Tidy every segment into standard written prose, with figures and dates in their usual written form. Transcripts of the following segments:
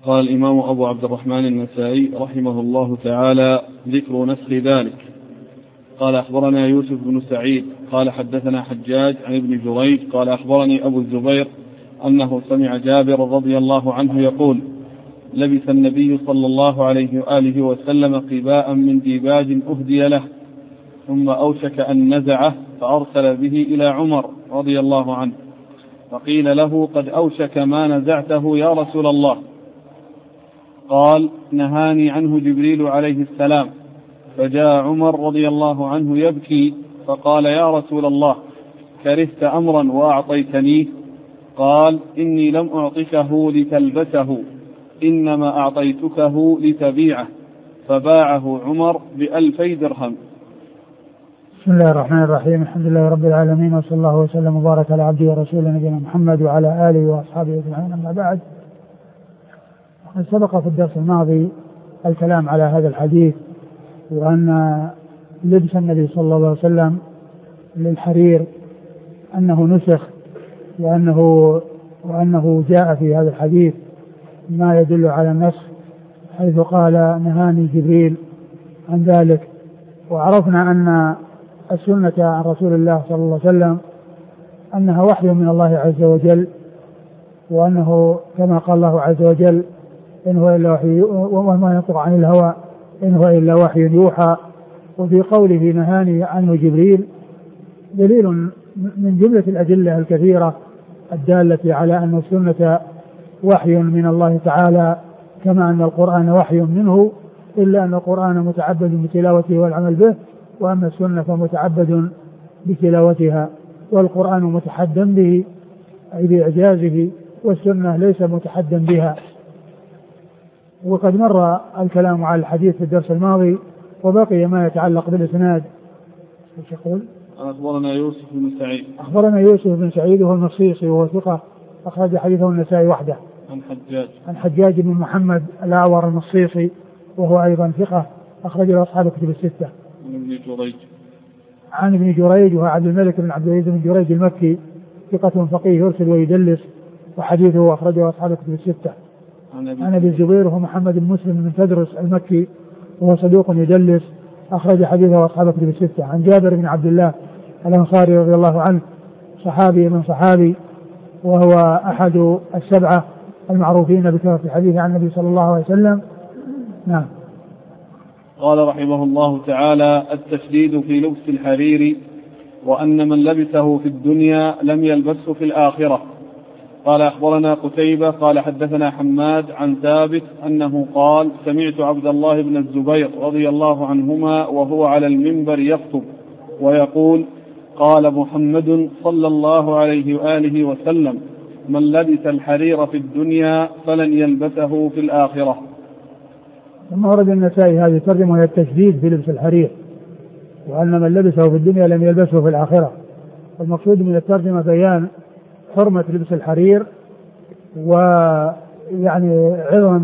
قال الإمام أبو عبد الرحمن النسائي رحمه الله تعالى: ذكر نسخ ذلك. قال أخبرنا يوسف بن سعيد قال حدثنا حجاج عن ابن جريج قال أخبرني أبو الزبير أنه سمع جابر رضي الله عنه يقول: لبس النبي صلى الله عليه وآله وسلم قباء من ديباج أهدي له، ثم أوشك أن نزعه فأرسل به إلى عمر رضي الله عنه، فقيل له: قد أوشك ما نزعته يا رسول الله. قال: نهاني عنه جبريل عليه السلام. فجاء عمر رضي الله عنه يبكي فقال: يا رسول الله، كرهت أمرا وأعطيتنيه؟ قال: إني لم أعطكه لتلبسه، إنما أعطيتكه لتبيعه. فباعه عمر ب2,000 درهم. بسم الله الرحمن الرحيم. الحمد لله رب العالمين، وصلى الله وسلم وبارك على عبده ورسوله نبينا محمد وعلى آله وأصحابه أجمعين، أما بعد. سبق في الدرس الماضي الكلام على هذا الحديث، وأن لبس النبي صلى الله عليه وسلم للحرير أنه نسخ، وأنه جاء في هذا الحديث ما يدل على النسخ، حيث قال: نهاني جبريل عن ذلك. وعرفنا أن السنة عن رسول الله صلى الله عليه وسلم أنها وحي من الله عز وجل، وأنه كما قال الله عز وجل: إن هو إلا وحي وما ينطق عن الهوى إن هو إلا وحي يوحى. وفي قوله نهاني عنه جبريل دليل من جملة الأدلة الكثيرة الدالة على أن السنة وحي من الله تعالى، كما أن القرآن وحي منه، إلا أن القرآن متعبد بتلاوته والعمل به، وأما السنة فمتعبد بتلاوتها، والقرآن متحدى به أي بإعجازه، والسنة ليس متحدى بها. وقد مر الكلام على الحديث في الدرس الماضي، وبقي ما يتعلق بالإسناد. ايش يقول؟ أخبرنا يوسف بن سعيد. أخبرنا يوسف بن سعيد وهو المصيصي وهو ثقة، أخرج حديثه النسائي وحده. عن حجاج بن محمد الأعور المصيصي وهو أيضا ثقة، أخرج له أصحاب كتب الستة. عن ابن جريج وهو عبد الملك بن عبد العزيز بن جريج المكي، ثقة فقيه يرسل ويدلس، وحديثه أخرجه أصحاب كتب الستة. عن ابي الزبير وهو محمد بن مسلم بن تدرس المكي وهو صدوق يدلس، أخرج حديثه أصحاب كتب الستة. عن جابر بن عبد الله الأنصاري رضي الله عنه، صحابي من صحابي، وهو أحد السبعة المعروفين بكثرة الحديث عن النبي صلى الله عليه وسلم. نعم. قال رحمه الله تعالى: التشديد في لبس الحرير، وأن من لبسه في الدنيا لم يلبسه في الآخرة. قال أخبرنا قتيبة قال حدثنا حماد عن ثابت أنه قال: سمعت عبد الله بن الزبير رضي الله عنهما وهو على المنبر يخطب ويقول: قال محمد صلى الله عليه وآله وسلم: من لبس الحرير في الدنيا فلن يلبسه في الآخرة. ثم ورد النسائي هذه الترجمة وهي التشديد في لبس الحرير، وأن من لبسه في الدنيا لم يلبسه في الآخرة. والمقصود من الترجمة بيان حرمة لبس الحرير، ويعني عظم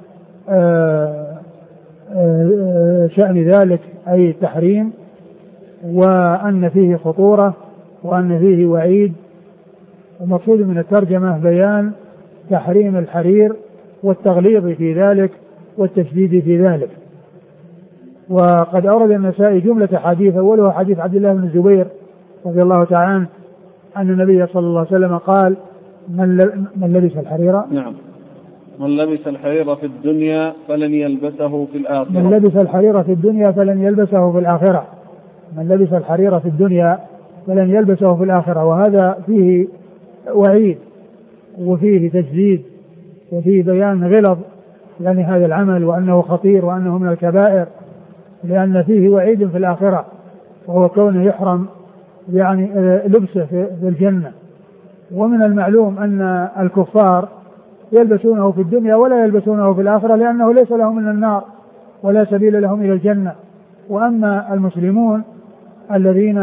شأن ذلك أي التحريم، وأن فيه خطورة، وأن فيه وعيد. المقصود من الترجمة بيان تحريم الحرير والتغليظ في ذلك والتشديد في ذلك. وقد أورد النسائي جملة حديث، أولها حديث عبد الله بن الزبير رضي الله تعالى عنه أن النبي صلى الله عليه وسلم قال: من لبس الحرير، نعم، من لبس الحرير في الدنيا فلن يلبسه في الآخرة. من لبس الحرير في الدنيا فلن يلبسه في الآخرة. من لبس الحرير في الدنيا فلن يلبسه في الآخرة. وهذا فيه وعيد وفيه تجديد وفيه بيان غلظ يعني هذا العمل، وأنه خطير وأنه من الكبائر، لأن فيه وعيد في الآخرة، وهو كونه يحرم يعني لبسه في الجنة. ومن المعلوم أن الكفار يلبسونه في الدنيا ولا يلبسونه في الآخرة، لأنه ليس لهم من النار ولا سبيل لهم إلى الجنة. وأما المسلمون الذين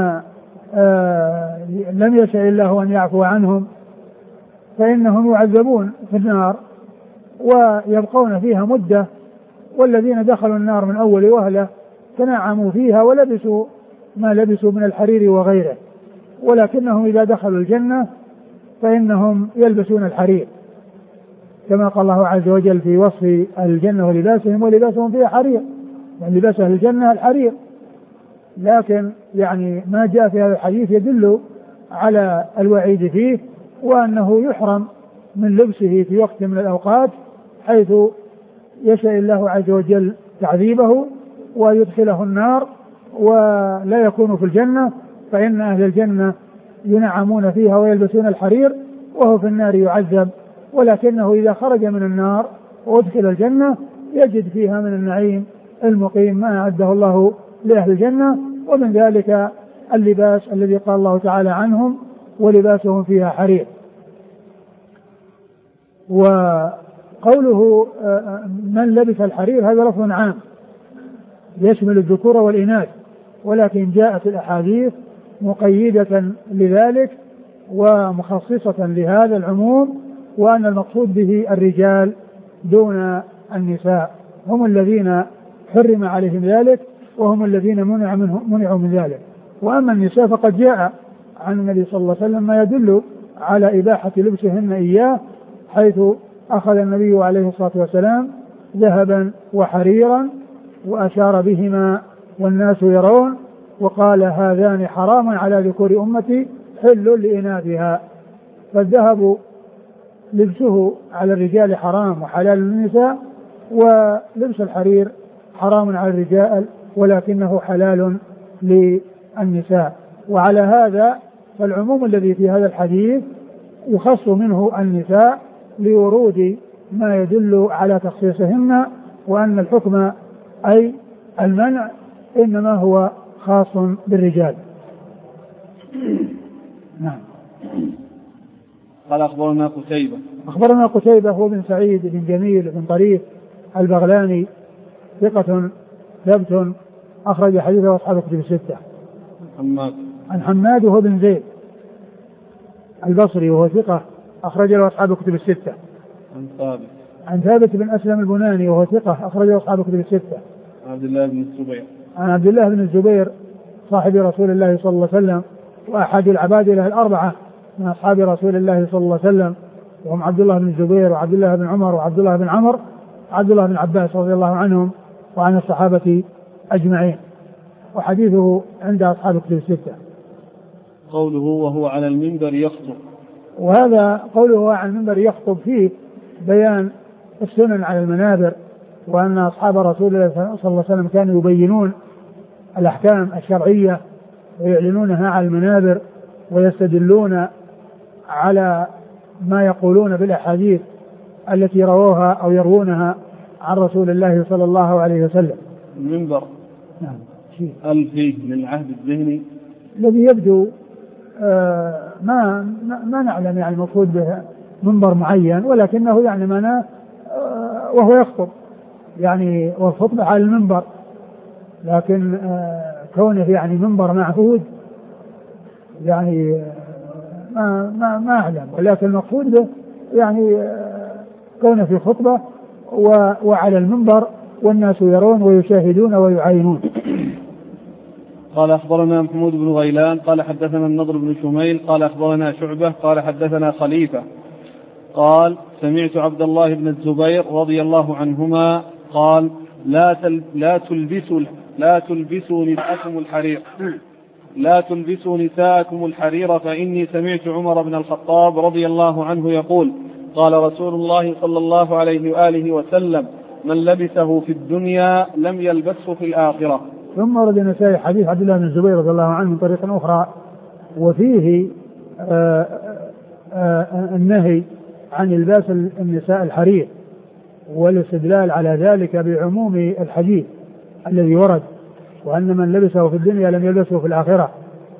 لم يشاء الله أن يعفو عنهم فإنهم يعذبون في النار ويبقون فيها مدة، والذين دخلوا النار من أول وهلة تنعموا فيها ولبسوا ما لبسوا من الحرير وغيره، ولكنهم إذا دخلوا الجنة فإنهم يلبسون الحرير. كما قال الله عز وجل في وصف الجنة ولباسهم: ولباسهم فيها حرير، يعني لباس أهل الجنة الحرير. لكن يعني ما جاء في هذا الحديث يدل على الوعيد فيه، وأنه يحرم من لبسه في وقت من الأوقات حيث يشاء الله عز وجل تعذيبه ويدخله النار ولا يكون في الجنة، فإن أهل الجنة ينعمون فيها ويلبسون الحرير وهو في النار يعذب، ولكنه إذا خرج من النار وادخل الجنة يجد فيها من النعيم المقيم ما أعده الله لأهل الجنة، ومن ذلك اللباس الذي قال الله تعالى عنهم: ولباسهم فيها حرير. وقوله من لبس الحرير هذا لفظ عام يشمل الذكور والإناث، ولكن جاءت الأحاديث مقيدة لذلك ومخصصة لهذا العموم، وأن المقصود به الرجال دون النساء، هم الذين حرم عليهم ذلك وهم الذين منعوا من ذلك. وأما النساء فقد جاء عن النبي صلى الله عليه وسلم ما يدل على إباحة لبسهن إياه، حيث أخذ النبي عليه الصلاة والسلام ذهبا وحريرا وأشار بهما والناس يرون، وقال: هذان حرام على ذكور أمتي حل لإناثها. فالذهب لبسه على الرجال حرام وحلال للنساء، ولبس الحرير حرام على الرجال ولكنه حلال للنساء. وعلى هذا فالعموم الذي في هذا الحديث يخص منه النساء لورود ما يدل على تخصيصهن، وأن الحكم أي المنع إنما هو خاص بالرجال. نعم. قال أخبرنا قتيبة. أخبرنا قتيبة هو بن سعيد بن جميل بن طريف البغلاني ثقة ثبت أخرج حديثه أصحاب الكتب الستة. عن حماد وهو بن زيد البصري وهو ثقة أخرج له أصحاب الكتب الستة. عن ثابت بن أسلم البناني وهو ثقة أخرج له أصحاب الكتب الستة. عن عبد الله بن الزبير صاحب رسول الله صلى الله عليه وسلم وأحد العباد له الأربعة من أصحاب رسول الله صلى الله عليه وسلم، وهم عبد الله بن الزبير وعبد الله بن عمر وعبد الله بن عمر وعبد الله بن عباس رضي الله عنهم وعن الصحابة أجمعين، وحديثه عند أصحاب الكتب الستة. قوله وهو على المنبر يخطب، وهذا قوله على المنبر يخطب فيه بيان السنن على المنابر، وأن أصحاب رسول الله صلى الله عليه وسلم كانوا يبينون الأحكام الشرعية ويعلنونها على المنابر ويستدلون على ما يقولون بالأحاديث التي رووها أو يروونها عن رسول الله صلى الله عليه وسلم. المنبر نعم هل فيه من العهد الذهني الذي يبدو ما نعلم يعني المقصود به منبر معين، ولكنه يعني معناه وهو يخطب يعني والخطبة على المنبر، لكن كونه يعني منبر معهود يعني ما أعلم، ولكن المقصود به يعني كونه في خطبة وعلى المنبر والناس يرون ويشاهدون ويعاينون. قال أخبرنا محمود بن غيلان قال حدثنا النضر بن شميل قال أخبرنا شعبة قال حدثنا خليفة قال سمعت عبد الله بن الزبير رضي الله عنهما قال لا تلبسوا نساءكم الحرير فإني سمعت عمر بن الخطاب رضي الله عنه يقول قال رسول الله صلى الله عليه وآله وسلم من لبسه في الدنيا لم يلبسه في الآخرة. ثم ورد النسائي حديث عبد الله بن الزبير رضي الله عنه من طريق أخرى وفيه النهي عن لباس النساء الحرير والاستدلال على ذلك بعموم الحديث الذي ورد، وأن من لبسه في الدنيا لم يلبسه في الآخرة.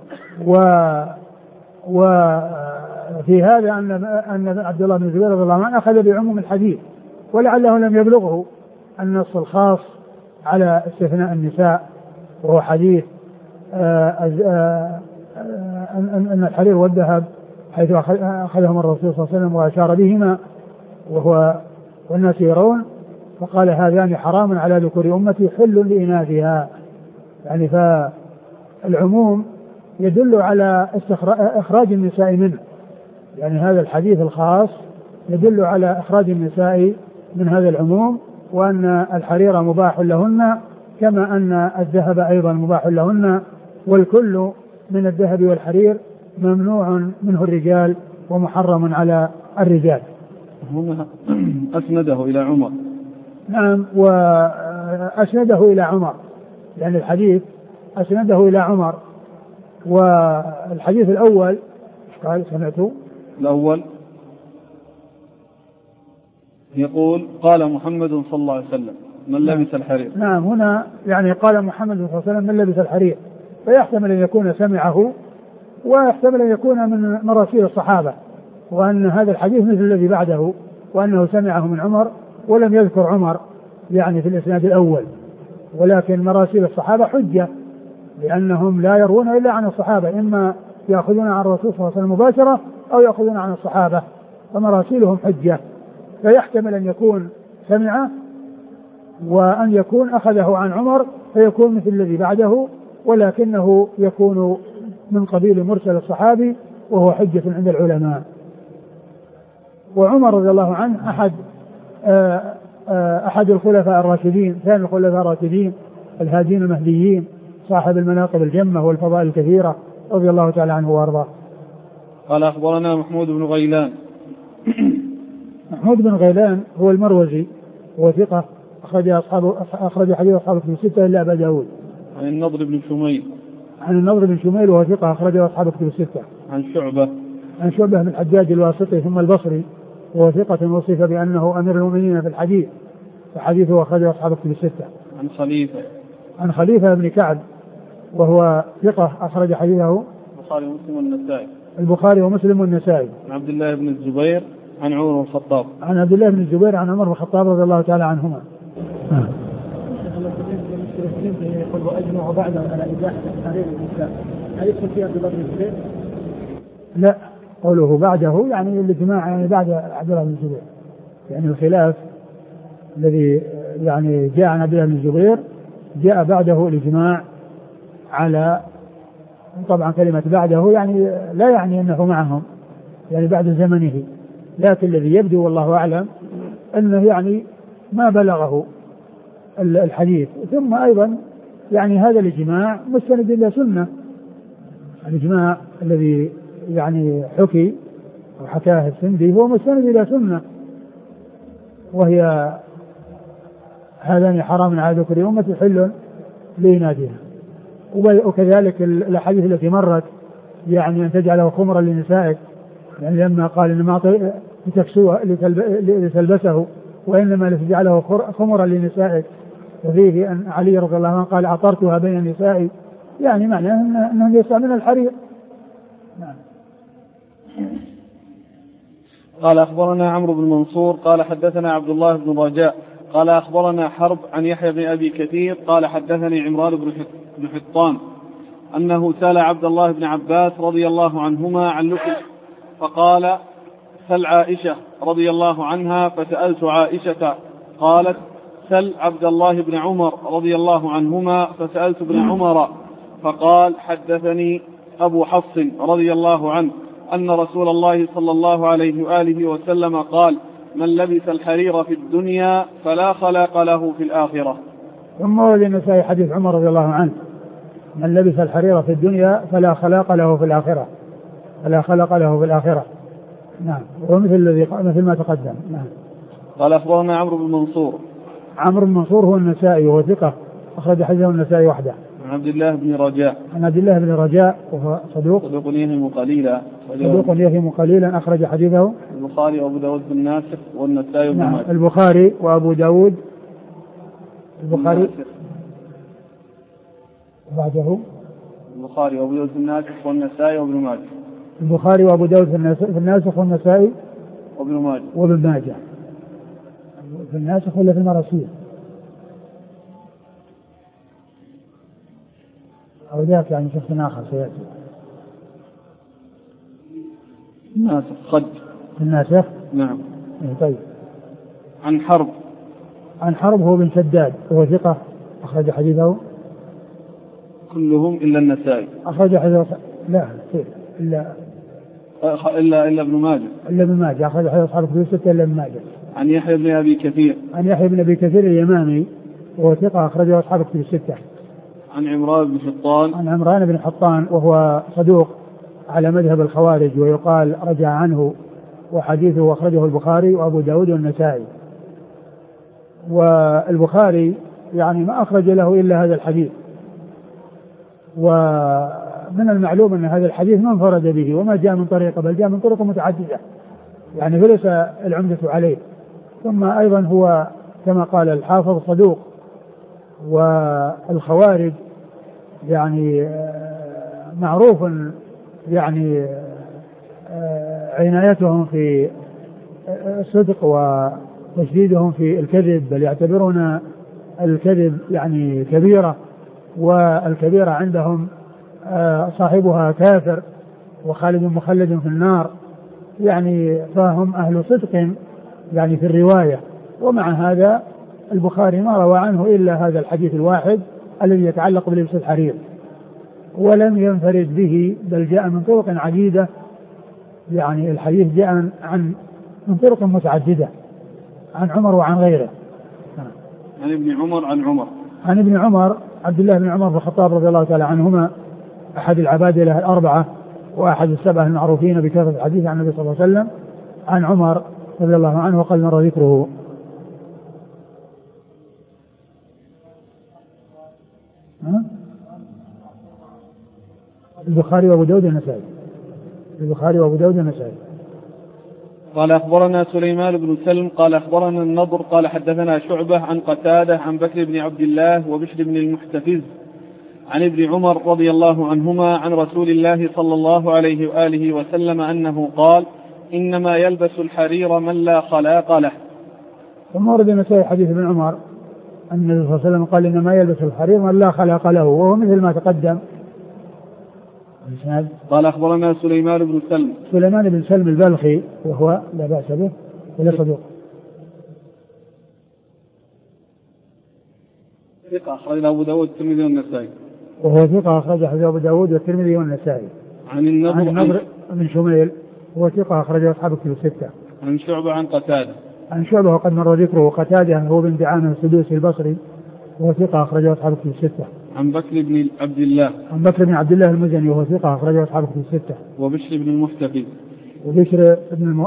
وفي هذا أن عبد الله بن الزبير رضي الله عنه أخذ بعموم الحديث، ولعله لم يبلغه النص الخاص على استثناء النساء، وهو حديث أن الحرير والذهب حيث أخذهم الرسول صلى الله عليه وسلم وأشار بهما والناس يرون، فقال هذان حرام على ذكور أمتي حل لإناثها. يعني فالعموم يدل على إخراج النساء منه، يعني هذا الحديث الخاص يدل على إخراج النساء من هذا العموم، وأن الحرير مباح لهن كما أن الذهب أيضا مباح لهن، والكل من الذهب والحرير ممنوع منه الرجال ومحرم على الرجال. هنا أسنده إلى عمر. نعم، وأسنده إلى عمر، يعني الحديث أسنده إلى عمر. والحديث الأول قال سمعت الأول يقول قال محمد صلى الله عليه وسلم من لبس الحرير. نعم، هنا يعني قال محمد صلى الله عليه وسلم من لبس الحرير، فيحتمل أن يكون سمعه، ويحتمل أن يكون من مراسيل الصحابة، وأن هذا الحديث مثل الذي بعده، وأنه سمعه من عمر، ولم يذكر عمر يعني في الإسناد الأول. ولكن مراسيل الصحابة حجة، لأنهم لا يروون إلا عن الصحابة، إما يأخذون عن الرسول صلى الله عليه وسلم مباشرة أو يأخذون عن الصحابة، فمراسيلهم حجة. فيحتمل أن يكون سمعه، وأن يكون أخذه عن عمر فيكون مثل الذي بعده، ولكنه يكون من قبيل مرسل الصحابي، وهو حجة عند العلماء. وعمر رضي الله عنه أحد الخلفاء الراشدين، ثاني الخلفاء الراشدين الهادين المهديين، صاحب المناقب الجمة والفضائل الكثيرة، رضي الله تعالى عنه وارضاه. قال أخبرنا محمود بن غيلان. محمود بن غيلان هو المروزي، هو ثقة، أخرج حديث أصحاب كتب الستة إلا أبا داود. عن النضر بن شميل. عن النضر بن شميل وهو ثقة، أخرج أصحاب كتب الستة. عن شعبة. عن شعبة بن الحجاج الواسطي ثم البصري، وهو ثقة وصف بأنه أمير المؤمنين في الحديث، فحديثه أخرج أصحاب كتب الستة. عن خليفة. عن خليفة بن كعب، وهو ثقة، أخرج حديثه البخاري ومسلم والنسائي. البخاري ومسلم والنسائي. عن عبد الله بن الزبير عن عمر بن الخطاب. عن عبد الله بن الزبير عن عمر بن الخطاب رضي الله تعالى عنهما. يقول وأجمع بعده على إباحة الحرير والنساء، هل يدخل فيها عبد الله بن الزبير؟ لا، قوله بعده يعني الاجماع، يعني بعد عبد الله بن الزبير، يعني الخلاف الذي يعني جاء عن عبد الله بن الزبير جاء بعده الإجماع على، طبعا كلمة بعده يعني لا يعني أنه معهم، يعني بعد زمنه، لكن الذي يبدو والله أعلم أنه يعني ما بلغه الحديث. ثم أيضا يعني هذا الإجماع مستند إلى سنة، الإجماع الذي يعني حكي وحكاه السندي هو مستند إلى سنة، وهي هذان حرام على ذكر أمة حل لإناثها. وكذلك الأحاديث التي مرت يعني أن تجعله خمرا لنسائك، يعني لما قال إنما لتكسوه لتلبسه وإنما لتجعله خمرا لنسائك، وفيه أن علي رضي الله عنه قال عطرتها بين النساء، يعني معناه أنهم يستعملون الحرير. نعم. قال أخبرنا عمرو بن منصور قال حدثنا عبد الله بن رجاء قال أخبرنا حرب عن يحيى بن أبي كثير قال حدثني عمران بن حطان أنه سأل عبد الله بن عباس رضي الله عنهما عن لكم، فقال سل عائشة رضي الله عنها، فسألت عائشة قالت سل عبد الله بن عمر رضي الله عنهما، فسألت ابن عمر، فقال حدثني أبو حفص رضي الله عنه أن رسول الله صلى الله عليه وآله وسلم قال من لبس الحرير في الدنيا فلا خلاق له في الآخرة. ثم ورد النسائي حديث عمر رضي الله عنه من لبس الحرير في الدنيا فلا خلاق له في الآخرة، فلا خلق له في الآخرة. نعم، مثل ما تقدم. نعم. قال أخبرنا عمرو بن منصور. عمرو بن منصور هو النسائي وهو ثقة، أخرج حديثه النسائي وحده. عن عبد الله بن رجاء. عن عبد الله بن رجاء وهو صدوق يهم قليلا. صدوق يهم قليلا، أخرج حديثه البخاري وأبو داود في الناسخ والنسائي وابن ماجه. البخاري وأبو داود. البخاري بعده البخاري وأبو داود في الناسخ والنسائي وابن ماجه. البخاري وأبو داود في الناسخ والنسائي وابن ماجه. في الناسخ ولا في المراسيل أو ذاك يعني شخص آخر سيأتي. الناسخ خد. الناسخ. نعم. طيب. عن حرب. عن حرب هو بن شداد وهو ثقة، أخرج حديثه كلهم إلا النسائي. أخرج حديثه لا إلا إلا ابن ماجه. إلا ابن ماجه أخرج حديث أصحاب الكتب الستة إلا ابن ماجه. عن يحيى بن أبي كثير. عن يحيى بن أبي كثير اليمامي وهو ثقة أخرجه أصحاب الكتب الستة. عن عمران بن حطان. عن عمران بن حطان وهو صدوق على مذهب الخوارج ويقال رجع عنه، وحديثه أخرجه البخاري وأبو داود والنسائي. والبخاري يعني ما أخرج له إلا هذا الحديث، ومن المعلوم أن هذا الحديث ما انفرد به وما جاء من طريقه بل جاء من طرق متعددة، يعني فليس العمدة عليه. ثم أيضا هو كما قال الحافظ صدوق، والخوارج يعني معروف يعني عنايتهم في الصدق وتشديدهم في الكذب، بل يعتبرون الكذب يعني كبيرة، والكبيرة عندهم صاحبها كافر وخالد مخلد في النار، يعني فهم أهل صدق يعني في الرواية. ومع هذا البخاري ما روى عنه إلا هذا الحديث الواحد الذي يتعلق بلبس الحرير، ولم ينفرد به بل جاء من طرق عديدة، يعني الحديث جاء من طرق متعددة عن عمر وعن غيره. عن ابن عمر عن ابن عمر عبد الله بن عمر بن الخطاب رضي الله تعالى عنهما، أحد العبادلة الأربعة وأحد السبعة المعروفين بكثرة الحديث عن النبي صلى الله عليه وسلم. عن عمر رضي الله عنه وقد مر ذكره. البخاري وأبو داود النسائي. البخاري وأبو داود النسائي. قال أخبرنا سليمان بن سلم قال أخبرنا النضر قال حدثنا شعبة عن قتادة عن بكر بن عبد الله وبشر بن المحتفز عن ابن عمر رضي الله عنهما عن رسول الله صلى الله عليه وآله وسلم أنه قال: إنما يلبس الحرير من لا خلاق له. ثم ورد النسائي حديث ابن عمر أن النبي صلى الله عليه وسلم قال: إنما يلبس الحرير من لا خلاق له، وهو مثل ما تقدم. قال أخبرنا سليمان بن سلم البلخي وهو لا بأس به ولا صدوق، ثقة أخرج أبو داود والترمذي والنسائي. وهو ثقة أخرج أبو داود والترمذي والنسائي. عن النضر بن شميل وهو ثقة أخرج أصحاب الكتب الستة. عن شعبة عن قتادة. عن شعبة وقد مر ذكره. قتادة هو بن دعامة السدوسي البصري وهو ثقة أخرج أصحاب الكتب الستة. عن بكر بن عبد الله. عن بكر بن عبد الله المزني وهو ثقة أخرج أصحاب الكتب الستة. وبشر بن المحتفز. وبشر بن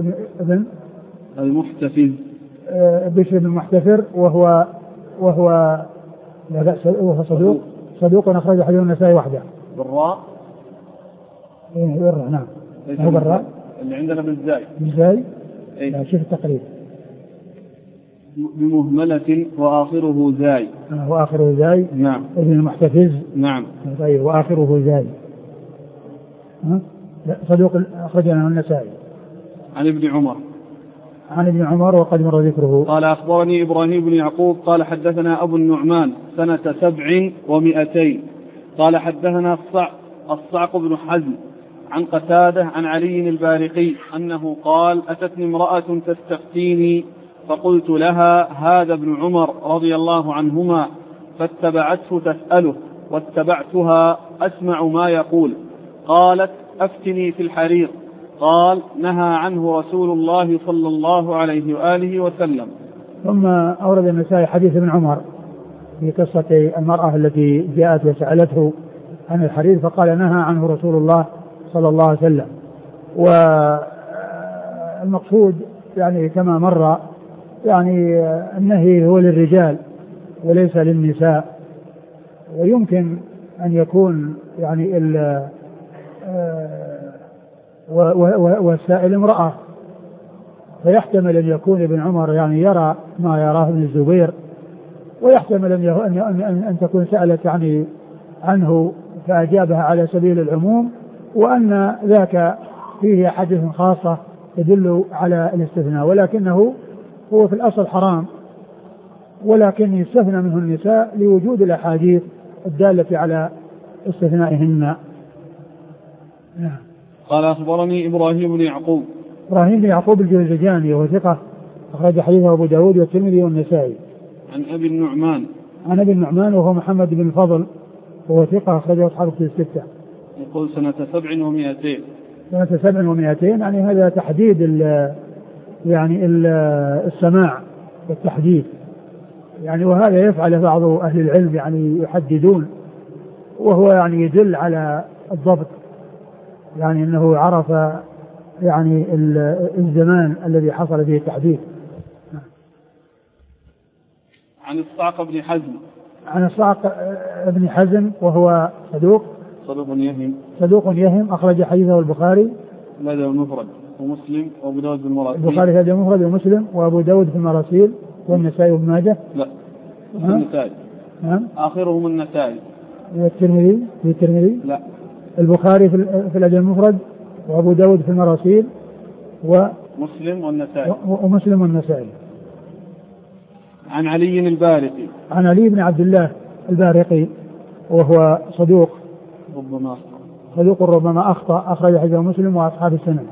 المحتفز. بشر بن المحتفر وهو لا بأس وهو صدوق أخرج حديث النسائي وحده. بالراء. بالراء نعم. هو بالراء اللي عندنا بالزاي. بالزاي. لا شوف التقريب. بمهملة وآخره زاي. وآخره زاي. نعم. ابن المحتفز. نعم. طيب وآخره زاي. صدوق أخرج له النسائي. عن ابن عمر وقد مر ذكره. قال أخبرني إبراهيم بن يعقوب قال حدثنا أبو النعمان سنة 700 قال حدثنا الصعق بن حزم عن قتادة عن علي البارقي أنه قال: أتتني امرأة تستفتيني فقلت لها: هذا ابن عمر رضي الله عنهما، فاتبعته تسأله واتبعتها أسمع ما يقول. قالت: أفتني في الحرير. قال: نهى عنه رسول الله صلى الله عليه وآله وسلم. ثم أورد النسائي حديث ابن عمر في قصة المرأة التي جاءت وسألته عن الحرير فقال: نهى عنه رسول الله صلى الله عليه وسلم. والمقصود يعني كما مر يعني النهي هو للرجال وليس للنساء، ويمكن أن يكون يعني والسائل امرأة، فيحتمل أن يكون ابن عمر يعني يرى ما يراه ابن الزبير، ويحتمل أن تكون سألت يعني عنه فأجابها على سبيل العموم، وأن ذاك فيه حدث خاصة يدل على الاستثناء، ولكنه هو في الأصل حرام، ولكن يستثنى منه النساء لوجود الأحاديث الدالة على استثنائهن. قال أخبرني إبراهيم بن يعقوب الجرجاني وهو ثقة أخرج حديثه أبو داود والترمذي والنسائي. عن أبي النعمان وهو محمد بن الفضل وهو ثقة أخرجه أصحاب الكتب الستة. يقول سنة 700 سنة 700 يعني هذا تحديد يعني السماع والتحديد يعني، وهذا يفعل بعض أهل العلم يعني يحددون، وهو يعني يدل على الضبط، يعني أنه عرف يعني الزمان الذي حصل فيه التحديد. عن الصعق بن حزم. عن الصعق بن حزم وهو صدوق يهم أخرج حديثه البخاري لدى المفرد ومسلم وأبو داود في المراسيل. البخاري لدى المفرد ومسلم وأبو داود في المراسيل والنسائي وابن ماجه. لا النسائي. نعم آخرهم النسائي. والترمذي لا. البخاري في لدى المفرد وأبو داود في المراسيل ومسلم والنسائي. عن علي البارقي. عن علي بن عبد الله البارقي وهو صدوق ربما أخطأ أخرج حديثه مسلم وأصحاب السنن.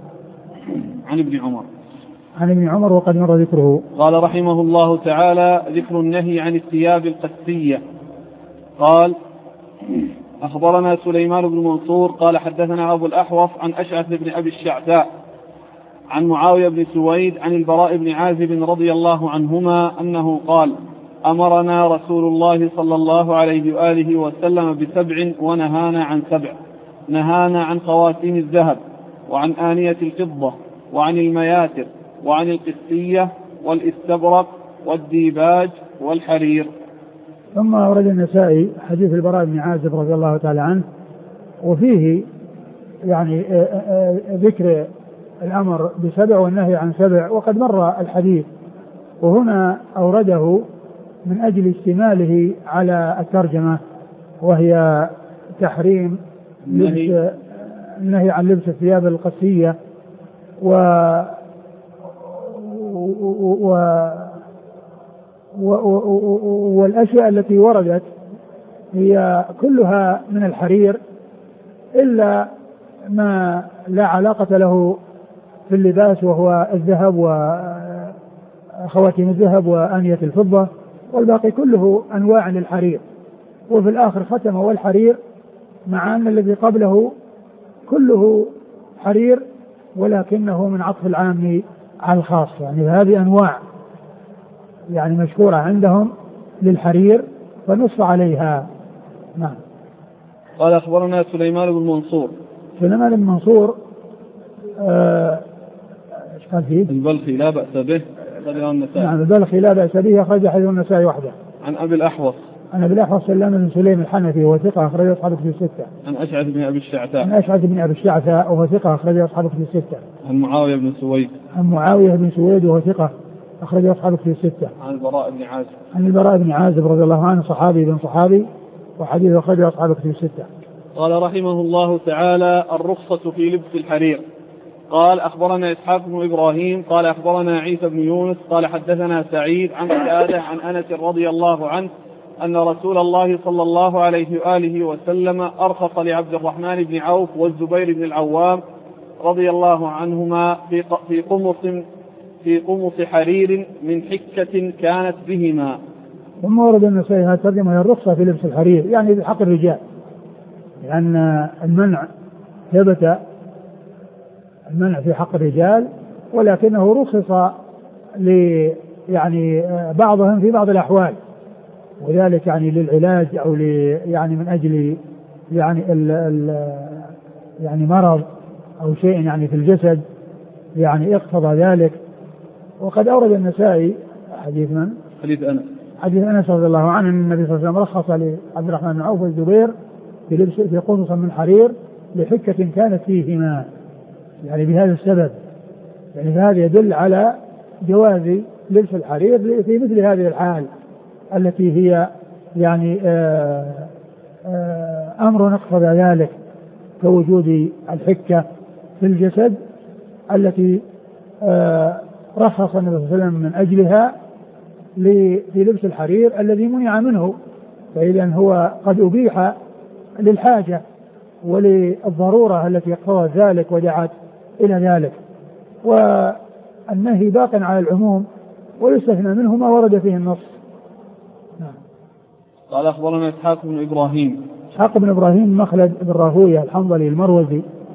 عن ابن عمر وقد مر ذكره. قال رحمه الله تعالى: ذكر النهي عن الثياب القسية. قال: أخبرنا سليمان بن منصور قال حدثنا أبو الأحوص عن أشعث بن أبي الشعثاء عن معاوية بن سويد عن البراء بن عازب رضي الله عنهما أنه قال: أمرنا رسول الله صلى الله عليه وآله وسلم بسبع ونهانا عن سبع. نهانا عن خواتيم الذهب وعن آنية الفضة وعن المياتر وعن القسية والاستبرق والديباج والحرير. ثم أورد النسائي حديث البراء بن عازب رضي الله تعالى عنه، وفيه يعني ذكر الأمر بسبع والنهي عن سبع، وقد مر الحديث، وهنا أورده من أجل اشتماله على الترجمة، وهي تحريم النهي عن لبس الثياب القسية والأشياء التي وردت هي كلها من الحرير إلا ما لا علاقة له في اللباس، وهو الذهب وخواتيم الذهب وآنية الفضة، والباقي كله أنواع للحرير. وفي الآخر ختم والحرير، مع أن الذي قبله كله حرير ولكنه من عطف العام على الخاص، يعني هذه أنواع يعني مشهورة عندهم للحرير فنص عليها. نعم. قال: أخبرنا سليمان بن منصور ايش قال فيه؟ البلخي لا بأس به أخرجه النسائي. نعم البلخي لا بأس به أخرج حديث النسائي وحده. عن أبي الأحوص. عن أبي الأحوص سلام بن سليم الحنفي وهو ثقة أخرجه أصحاب كتب الستة. عن أشعث بن أبي الشعثاء. وهو ثقة أخرجه أصحاب كتب الستة. عن معاوية بن سويد. وهو ثقة أخرجه أصحاب كتب الستة. عن البراء بن عازب رضي الله عنه صحابي بن صحابي، وحديثه أخرجه أصحاب كتب الستة. قال رحمه الله تعالى: الرخصة في لبس الحرير. قال: أخبرنا إسحاق بن إبراهيم قال أخبرنا عيسى بن يونس قال حدثنا سعيد عن قتادة عن أنس رضي الله عنه أن رسول الله صلى الله عليه وآله وسلم أرخص لعبد الرحمن بن عوف والزبير بن العوام رضي الله عنهما في قمص حرير من حكة كانت بهما. ثم ورد النسائي هذه الترجمة هي الرخصة في لبس الحرير، يعني بحق الرجال، لأن المنع ثبت المنع في حق الرجال، ولكنه رخص يعني بعضهم في بعض الأحوال، وذلك يعني للعلاج أو يعني من أجل يعني يعني مرض أو شيء يعني في الجسد يعني اقتضى ذلك. وقد أورد النسائي حديث أنس رضي الله عنه أن النبي صلى الله عليه وسلم رخص لعبد الرحمن بن عوف والزبير في قمص من حرير لحكة كانت فيهما، يعني بهذا السبب، يعني هذا يدل على جواز لبس الحرير في مثل هذه الحال التي هي يعني أمر اقتضى ذلك، كوجود الحكة في الجسد التي رخص النبي صلى الله عليه وسلم من أجلها في لبس الحرير الذي منع منه، فإذا هو قد أبيح للحاجة وللضرورة التي اقتضت ذلك ودعت إلى ذلك، والنهي باق على العموم ويستثنى منه ما ورد فيه النص. نعم. قال: أخبرنا إسحاق بن إبراهيم مخلد بن راهويه الحنظلي المروزي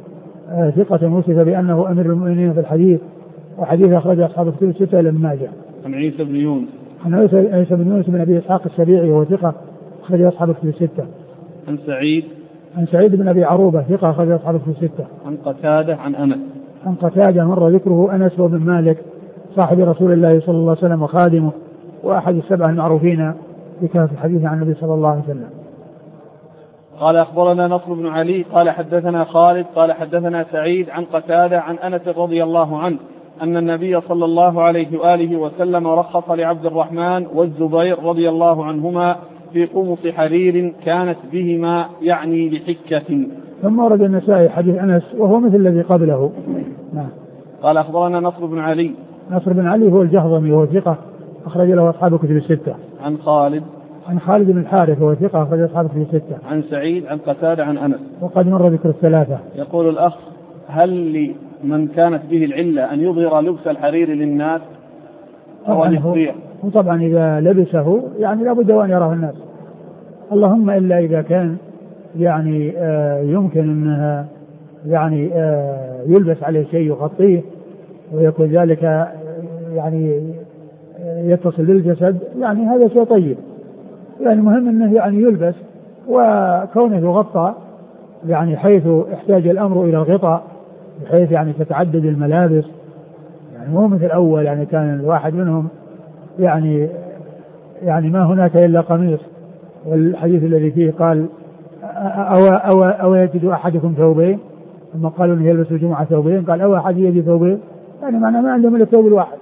ثقة وصف بأنه أمير المؤمنين في الحديث، وحديث أخرج أصحاب الكتب الستة إلا ابن ماجه. عن عيسى بن يونس. عن عيسى بن يونس بن أبي إسحاق السبيعي وهو ثقة أخرج أصحاب الكتب الستة. عن سعيد. عن سعيد بن أبي عروبة ثقة أخرج أصحاب الكتب الستة. عن قتادة عن أنس. عن قتادة مر ذكره أنس بن مالك صاحب رسول الله صلى الله عليه وسلم وخادمه وأحد السبعة المعروفين بكثرة الحديث عن النبي صلى الله عليه وسلم. قال أخبرنا نصر بن علي قال حدثنا خالد قال حدثنا سعيد عن قتادة عن أنس رضي الله عنه أن النبي صلى الله عليه وآله وسلم رخص لعبد الرحمن والزبير رضي الله عنهما في قمص حرير كانت بهما يعني لحكة. ثم ورد النسائي حديث أنس وهو مثل الذي قبله. نعم. قال أخبرنا نصر بن علي. نصر بن علي هو الجهضمي وهو ثقة أخرج له أصحاب الكتب الستة. عن خالد. عن خالد بن الحارث وهو ثقة أخرج أصحاب الكتب الستة. عن سعيد عن قتادة عن أنس. وقد مر ذكر الثلاثة. يقول الأخ هل لمن كانت به العلة أن يظهر لبس الحرير للناس أو أن يخفيه؟ وطبعا إذا لبسه يعني لابد أن يراه الناس، اللهم إلا إذا كان يعني يمكن أنها يعني يلبس عليه شيء يغطيه ويكون ذلك يعني يتصل بالجسد، يعني هذا شيء طيب، يعني المهم أنه يعني يلبس وكونه يغطى يعني حيث احتاج الأمر إلى الغطاء بحيث يعني تتعدد الملابس، يعني مو مثل الأول يعني كان الواحد منهم يعني ما هناك إلا قميص، والحديث الذي فيه قال أو يجد أحدكم ثوبين، ثم قالوا أنه يلبس الجمعة ثوبين، قال أو أحد يجد ثوبين، يعني معنى ما عندهم إلا الثوب الواحد.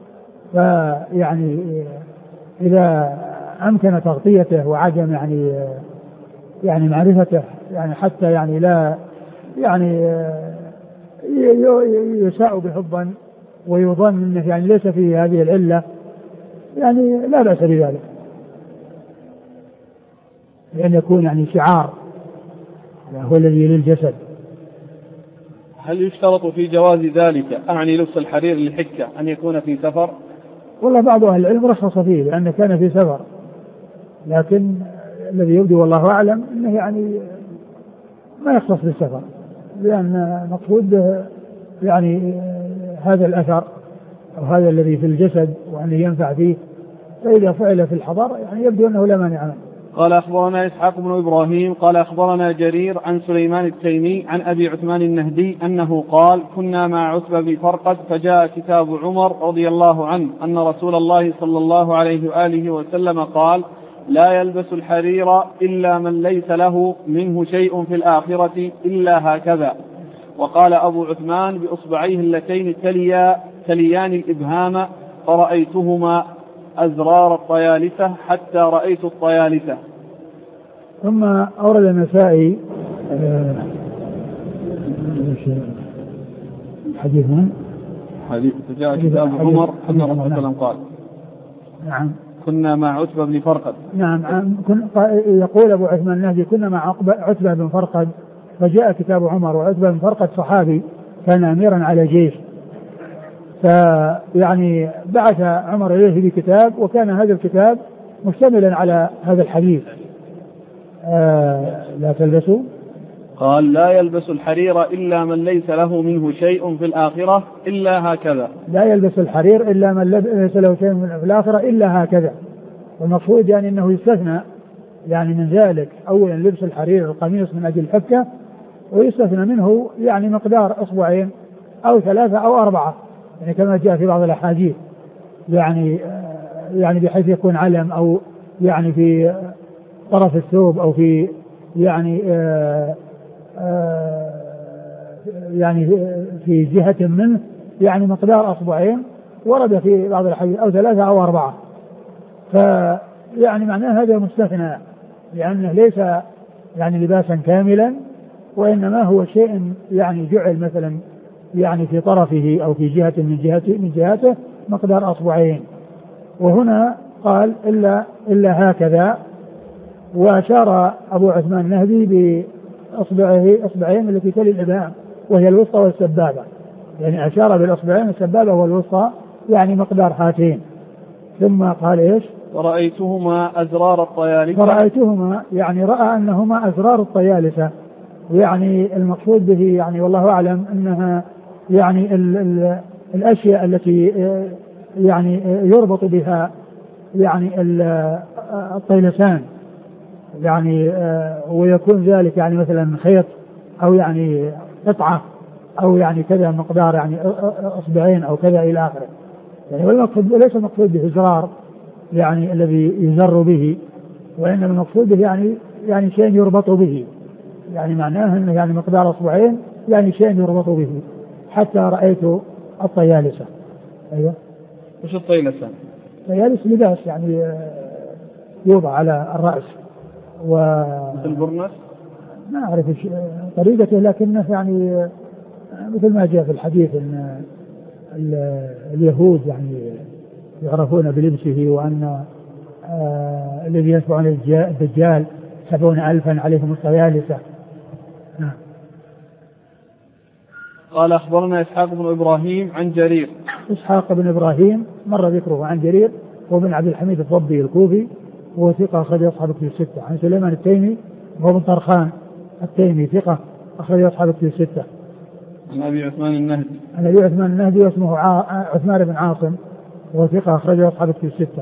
فيعني إذا أمكن تغطيته وعدم يعني معرفته يعني حتى يعني لا يعني يساء بحبا ويظن أنه يعني ليس فيه هذه العلة، يعني لا بأس بذلك، لأن يكون يعني شعار هو الذي للجسد. هل يشترط في جواز ذلك أعني لبس الحرير للحكة أن يكون في سفر؟ والله بعض أهل العلم رخص فيه لأنه كان في سفر، لكن الذي يبدو والله أعلم أنه يعني ما يختص بالسفر، لأن مقصود يعني هذا الأثر أو هذا الذي في الجسد وأنه ينفع فيه، فإذا فعل في الحضر يعني يبدو أنه لا مانع منه. قال أخبرنا إسحاق بن إبراهيم قال أخبرنا جرير عن سليمان التيمي عن أبي عثمان النهدي أنه قال كنا مع عتبة بن فرقد فجاء كتاب عمر رضي الله عنه أن رسول الله صلى الله عليه وآله وسلم قال لا يلبس الحرير إلا من ليس له منه شيء في الآخرة إلا هكذا. وقال أبو عثمان بأصبعيه اللتين تليان الإبهام فرأيتهما أزرار الطيالسة حتى رأيت الطيالسة. ثم أورد النسائي حديث من؟ حديث جاء كتاب عمر أن الرسول صلى الله عليه وسلم قال نعم كنا مع عتبة بن فرقد. نعم يقول أبو عثمان النهدي كنا مع عتبة بن فرقد فجاء كتاب عمر، وعتبة بن فرقد صحابي كان أميرا على جيش، فيعني بعث عمر إليه بكتاب وكان هذا الكتاب مشتملا على هذا الحديث لا تلبسوا، قال لا يلبس الحرير إلا من ليس له منه شيء في الآخرة إلا هكذا. لا يلبس الحرير إلا من ليس له شيء في الآخرة إلا هكذا، والمقصود يعني أنه يستثنى يعني من ذلك أولا لبس الحرير القميص من أجل الحكة، ويستثنى منه يعني مقدار أصبعين أو 3 أو 4 يعني كما جاء في بعض الأحاديث، يعني بحيث يكون علم أو يعني في طرف الثوب أو في يعني يعني في جهة منه يعني مقدار أصبعين، ورد في بعض الأحاديث أو 3 أو 4، فيعني معناه هذا مستثنى لأنه ليس يعني لباسا كاملا، وإنما هو شيء يعني جعل مثلا يعني في طرفه أو في جهة من جهاته مقدار أصبعين. وهنا قال إلا هكذا، وأشار أبو عثمان النهدي بأصبعين التي تلي الإبهام وهي الوسطى والسبابة، يعني أشار بالأصبعين السبابة والوسطى يعني مقدار هاتين. ثم قال إيش؟ ورأيتهما أزرار الطيالسة. فرأيتهما يعني رأى أنهما أزرار الطيالسة، يعني المقصود به يعني والله أعلم أنها يعني الأشياء التي يعني يربط بها يعني الطيلسان يعني ويكون ذلك يعني مثلا خيط أو يعني قطعة أو يعني كذا مقدار يعني أصبعين أو كذا إلى آخره. يعني والمقصود ليس المقصود به زرار يعني الذي يزر به، وإنما المقصود به يعني شيء يربط به، يعني معناه أنه يعني مقدار أصبعين يعني شيء يربط به. حتى رأيت الطيالسة. أيوة. وش الطيلسة؟ طيالس لباس يعني يوضع على الرأس مثل برنس؟ ما أعرف طريقته، لكنه يعني مثل ما جاء في الحديث أن اليهود يعني يعرفون بلبسه، وأن الذي يتبعون الدجال 70,000 عليهم الطيالسة. قال أخبرنا إسحاق بن إبراهيم عن جرير. إسحاق بن إبراهيم مر ذكره عن جرير وبن عبد الحميد الضبي الكوفي وهو ثقة أخرج أصحاب كتب الستة. عن سليمان التيمي وهو بن طرخان التيمي ثقة أخرج أصحاب كتب الستة. عن أبي عثمان النهدي. عن أبي عثمان النهدي واسمه عثمان بن عاصم وهو ثقة أخرج أصحاب كتب الستة.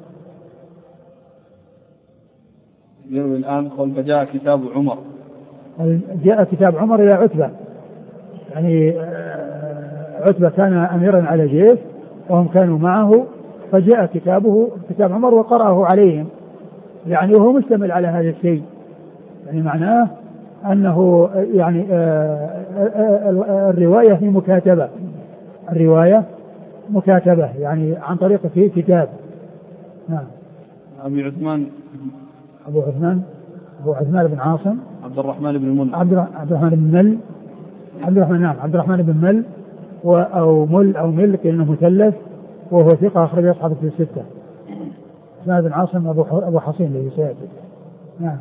يروي الآن قال فجاء كتاب عمر. جاء كتاب عمر إلى عتبة، يعني عتبة كان أميرا على جيش وهم كانوا معه، فجاء كتاب عمر وقرأه عليهم، يعني وهو مشتمل على هذا الشيء. يعني معناه أنه يعني الرواية هي مكاتبة، الرواية مكاتبة يعني عن طريق فيه كتاب. نعم. أبي عثمان أبو عثمان بن عاصم عبد الرحمن بن مل عبد الرحمن بن مل أو مل كأنه مثلث، وهو ثقة أخرج أصحاب الكتب الستة. عثمان بن عاصم أبو حصين الذي سيأتي. نعم.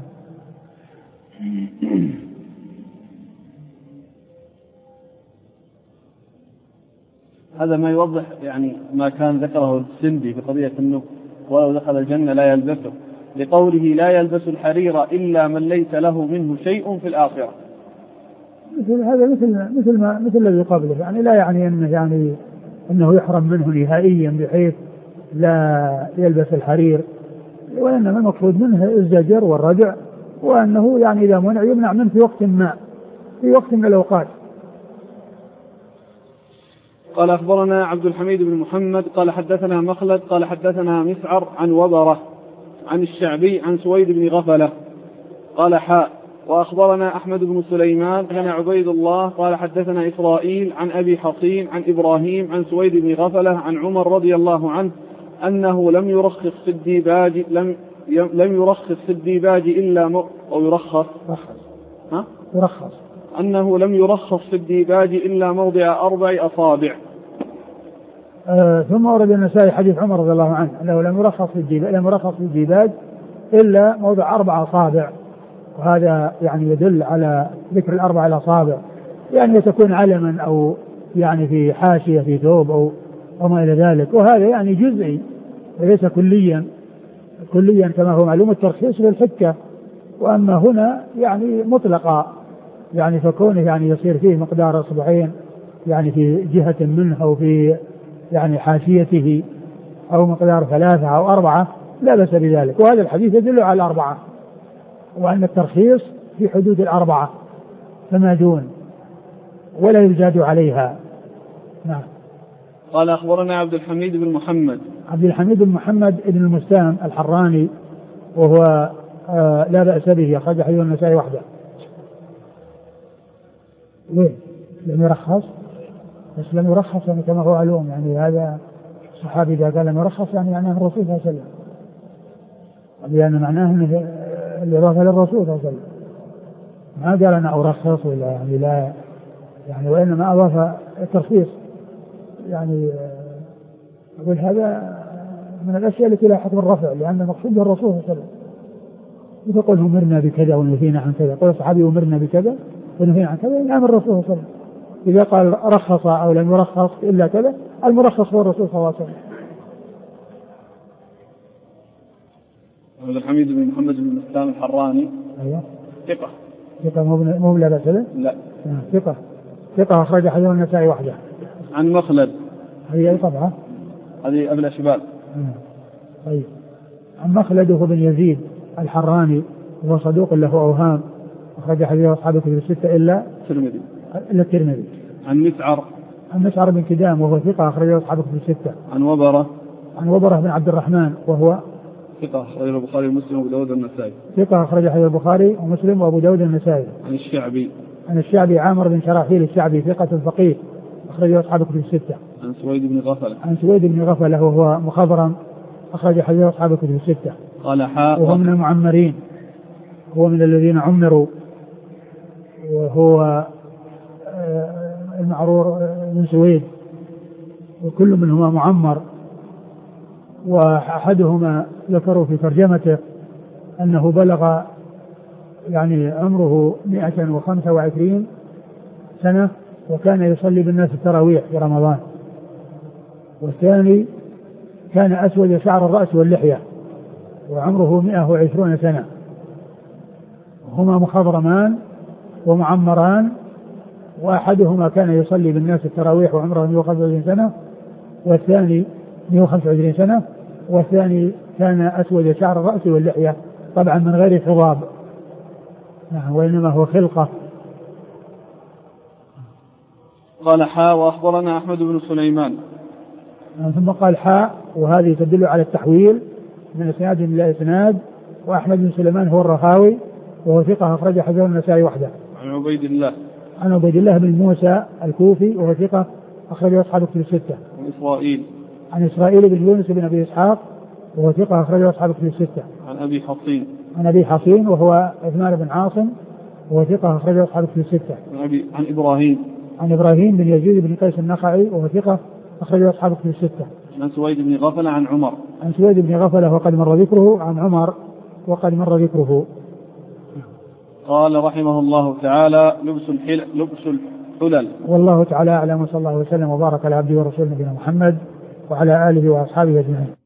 هذا ما يوضح يعني ما كان ذكره السندي في قضية أنه ولو دخل الجنة لا يلبسه، لقوله لا يلبس الحرير إلا من ليس له منه شيء في الآخرة. هذا مثل الذي قبله، يعني لا يعني أنه يحرم منه نهائيا بحيث لا يلبس الحرير، وإنما المقصود منه الزجر والردع، وأنه يعني إذا منع يمنع منه في وقت من الأوقات. قال أخبرنا عبد الحميد بن محمد قال حدثنا مخلد قال حدثنا مسعر عن وبرة عن الشعبي عن سويد بن غفلة قال وأخبرنا أحمد بن سليمان عن عبيد الله قال حدثنا إسرائيل عن أبي حصين عن إبراهيم عن سويد بن غفلة عن عمر رضي الله عنه أنه لم يرخص في الديباج إلا أنه لم يرخص في الديباج إلا موضع 4 أصابع. ثم ورد النسائي حديث عمر رضي الله عنه أنه لم يرخص في الديباج إلا موضع 4 أصابع، وهذا يعني يدل على ذكر 4 الأصابع، يعني تكون علما أو يعني في حاشية في ثوب أو ما إلى ذلك، وهذا يعني جزئي وليس كليا كما هو معلوم الترخيص للحكة، وأما هنا يعني مطلقة، يعني فكونه يعني يصير فيه مقدار أصبعين يعني في جهة منه أو في يعني حاشيته أو مقدار 3 أو 4 لا بأس بذلك. وهذا الحديث يدل على 4، وأن الترخيص في حدود 4 فما دون ولا يزاد عليها. نعم. قال أخبرنا عبد الحميد بن محمد بن المستام الحراني وهو لا بأس به، أخرج حديث النسائي وحده. ليه؟ لم يرخص، بس لم يرخص يعني كما هو معلوم، يعني هذا الصحابي إذا قال لم يرخص يعني معناه الرسول صلى الله عليه وسلم، لأن معناه أنه الإضافة للرسول صلى الله عليه وسلم، ما قال أنا أرخص ولا يعني لا، يعني وإنما أضاف الترخيص. يعني أقول هذا من الأشياء التي لا حكم الرفع، لأن المقصود بالرسول صلى الله عليه وسلم. يقول أمرنا بكذا ونهينا عن كذا، يقول الصحابي أمرنا بكذا ونهينا عن كذا، نعم الرسول صلى الله عليه وسلم. إذا قال رخص أو لم يرخص إلا كذا، المرخص هو الرسول صلى الله عليه وسلم. عبد الحميد بن محمد بن المستام الحراني أيوة. ثقة ثقة مو لا بأس به؟ لا. ثقة أخرج حديث النسائي وحده. عن مخلد. هذه أي طبعة؟ هذه أبي الأشبال. طيب. عن مخلد هو بن يزيد الحراني وهو صدوق له أوهام أخرج حديث أصحاب الكتب الستة إلا الترمذي. عن مسعر بن كدام وهو ثقة أخرج أصحاب الكتب الستة. عن وبرة بن عبد الرحمن وهو ثقة أخرج البخاري ومسلم وأبو داود النسائي. ثقة أخرج حديث البخاري ومسلم وأبو داود النسائي. عن الشعبي عامر بن شراحيل الشعبي ثقة فقيه أخرج أصحاب الكتب الستة. عن سويد بن غفلة وهو مخضرم أخرج حديث أصحاب الكتب الستة. قال وهو من المعمرين، هو من الذين عمروا، وهو المعرور من سويد، وكل منهما معمر. وأحدهما ذكروا في ترجمته أنه بلغ يعني عمره 125 سنة وكان يصلي بالناس التراويح في رمضان. والثاني كان أسود شعر الرأس واللحية وعمره 120 سنة، هما مخضرمان ومعمران، وأحدهما كان يصلي بالناس التراويح وعمره 125 سنة والثاني 125 سنة، والثاني كان أسود شعر الرأس واللحية طبعا من غير حضاب، وإنما هو خلقة. قال حاء وأخبرنا أحمد بن سليمان. ثم قال حاء، وهذه تدل على التحويل من إسناد إلى إسناد. وأحمد بن سليمان هو الرخاوي وهو ثقة أخرج حديث النسائي وحده. عن عبيد الله بن موسى الكوفي وهو ثقة أخرج أصحاب الكتب الستة. عن إسرائيل بن يونس بن أبي إسحاق وهو ثقة أخرج أصحاب الكتب الستة. عن أبي حصين وهو عثمان بن عاصم وهو ثقة أخرج أصحاب الكتب الستة. عن إبراهيم بن يزيد بن قيس النخعي وهو ثقة أخرج أصحاب الكتب الستة. عن سويد بن غفلة عن عمر. عن سويد بن غفلة وقد مر ذكره. عن عمر وقد مر ذكره. قال رحمه الله تعالى: لبس الحلل. والله تعالى أعلم، وصلى الله وسلم وبارك على عبده ورسوله نبينا محمد وعلى آله وأصحابه أجمعين.